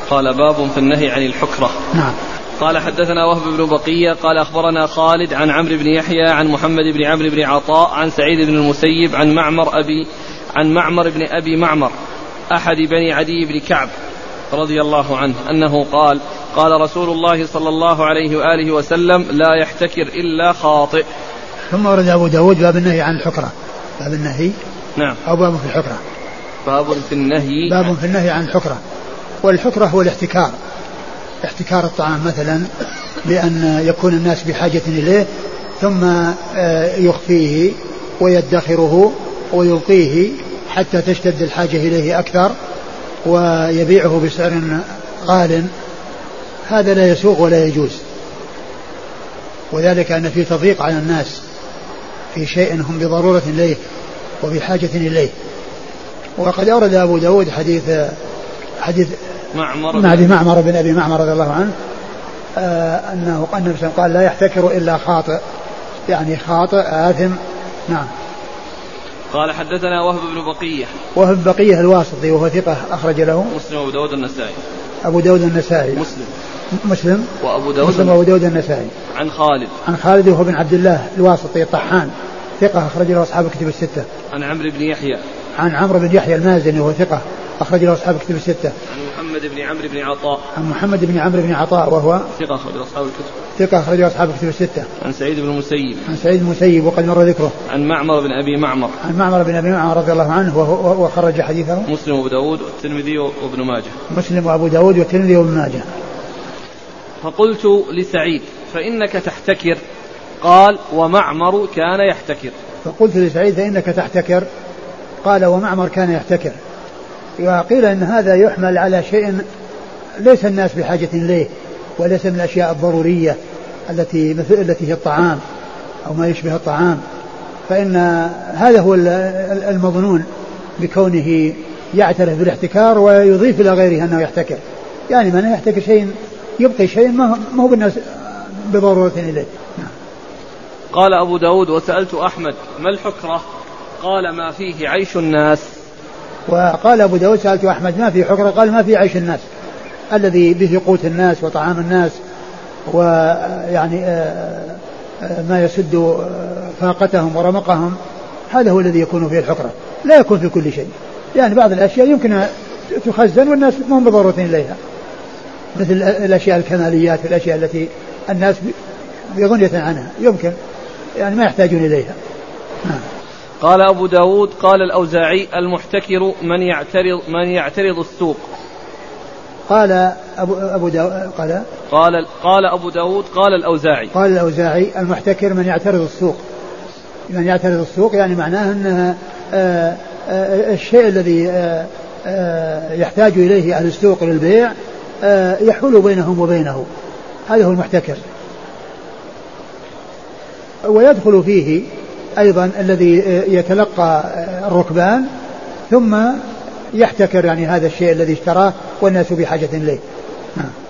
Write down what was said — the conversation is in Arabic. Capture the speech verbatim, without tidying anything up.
قال باب في النهي عن الحكرة. نعم. قال حدثنا وهب بن بقية قال أخبرنا خالد عن عمرو بن يحيى عن محمد بن عمرو بن عطاء عن سعيد بن المسيب عن معمر أبي عن معمر بن أبي معمر أحد بني عدي بن كعب رضي الله عنه أنه قال قال رسول الله صلى الله عليه وآله وسلم لا يحتكر إلا خاطئ. ثم ورد أبو داود باب النهي عن الحكرة. باب النهي نعم أو باب في الحكرة. باب في النهي باب في النهي عن الحكرة. والحكرة هو الاحتكار، احتكار الطعام مثلا بأن يكون الناس بحاجة إليه ثم يخفيه ويدخره ويلقيه حتى تشتد الحاجة إليه أكثر ويبيعه بسعر غال. هذا لا يسوغ ولا يجوز، وذلك أن في تضييق على الناس في شيء هم بضرورة إليه وبحاجة إليه. وقد أورد أبو داود حديث حديث معمر بن معمر بن أبي معمر رضي الله عنه آه أنه النبي قال لا يحتكر إلا خاطئ، يعني خاطئ آثم. نعم. قال حدثنا وهب بن بقية. وهب بقية الواسطي وهو ثقة أخرج له مسلم وأبو داود النسائي. أبو داود النسائي. مسلم مسلم وأبو داود مسلم وأبو داود النسائي. عن خالد عن خالد وهو بن عبد الله الواسطي الطحان ثقة أخرج له أصحاب الكتب الستة. عن عمرو بن يحيى. عن عمرو بن يحيى المازني وهو ثقة أخرج له أصحاب الكتب الستة. عن محمد بن عمرو بن عطاء. عن محمد بن عمرو بن عطاء وهو ثقة أخرج له أصحاب الكتب. ثقة أخرج له أصحاب الكتب الستة. عن سعيد بن المسيب. عن سعيد بن المسيب وقد مر ذكره. عن معمر بن أبي معمر. عن معمر بن أبي معمر رضي الله عنه وهو وخرج حديثه مسلم وأبو داود والترمذي وابن ماجه. مسلم وأبو داود والترمذي وابن ماجه. فقلت لسعيد فإنك تحتكر، قال ومعمر كان يحتكر. فقلت لسعيد فإنك تحتكر، قال ومعمر كان يحتكر. وقيل إن هذا يحمل على شيء ليس الناس بحاجة إليه وليس من الأشياء الضرورية التي مثل التي هي الطعام أو ما يشبه الطعام، فإن هذا هو المظنون بكونه يعترف بالاحتكار ويضيف إلى غيره أنه يحتكر، يعني من يحتكر شيء يبقي شيء ما هو بالناس بضرورة إليه. قال أبو داود وسألت أحمد ما الحكرة؟ قال ما فيه عيش الناس. وقال أبو داود سألت أحمد ما فيه حكرة؟ قال ما فيه عيش الناس الذي به قوت الناس وطعام الناس ويعني ما يسد فاقتهم ورمقهم، هذا هو الذي يكون فيه الحكرة، لا يكون في كل شيء. يعني بعض الأشياء يمكن تخزن والناس ما هم بضرورة إليها، مثل الأشياء الكماليات والأشياء التي الناس بغنية عنها يمكن يعني ما يحتاجون إليها. نعم. قال أبو داود قال الأوزاعي المحتكر من يعترض من يعترض السوق. قال أبو أبو داود قال قال قال أبو داود قال الأوزاعي قال الأوزاعي المحتكر من يعترض السوق. من يعترض السوق يعني معناه أن الشيء الذي يحتاج إليه أهل السوق للبيع يحول بينهم وبينه، هذا هو المحتكر. ويدخل فيه أيضا الذي يتلقى الركبان ثم يحتكر يعني هذا الشيء الذي اشتراه والناس بحاجة إليه.